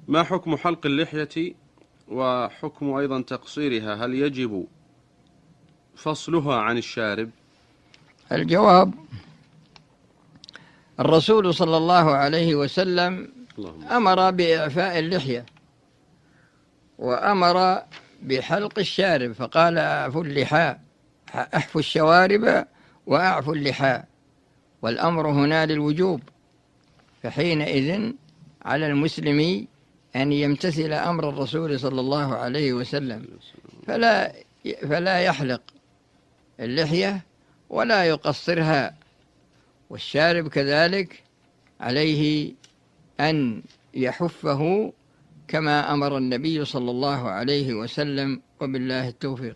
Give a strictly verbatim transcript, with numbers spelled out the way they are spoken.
ما حكم حلق اللحية وحكم أيضا تقصيرها؟ هل يجب فصلها عن الشارب؟ الجواب: الرسول صلى الله عليه وسلم أمر بإعفاء اللحية وأمر بحلق الشارب، فقال: أعفوا اللحى، أحفوا الشوارب وأعفوا اللحى، والأمر هنا للوجوب، فحينئذ على المسلم أن يمتثل أمر الرسول صلى الله عليه وسلم، فلا فلا يحلق اللحية ولا يقصرها، والشارب كذلك عليه أن يحفه كما أمر النبي صلى الله عليه وسلم، وبالله التوفيق.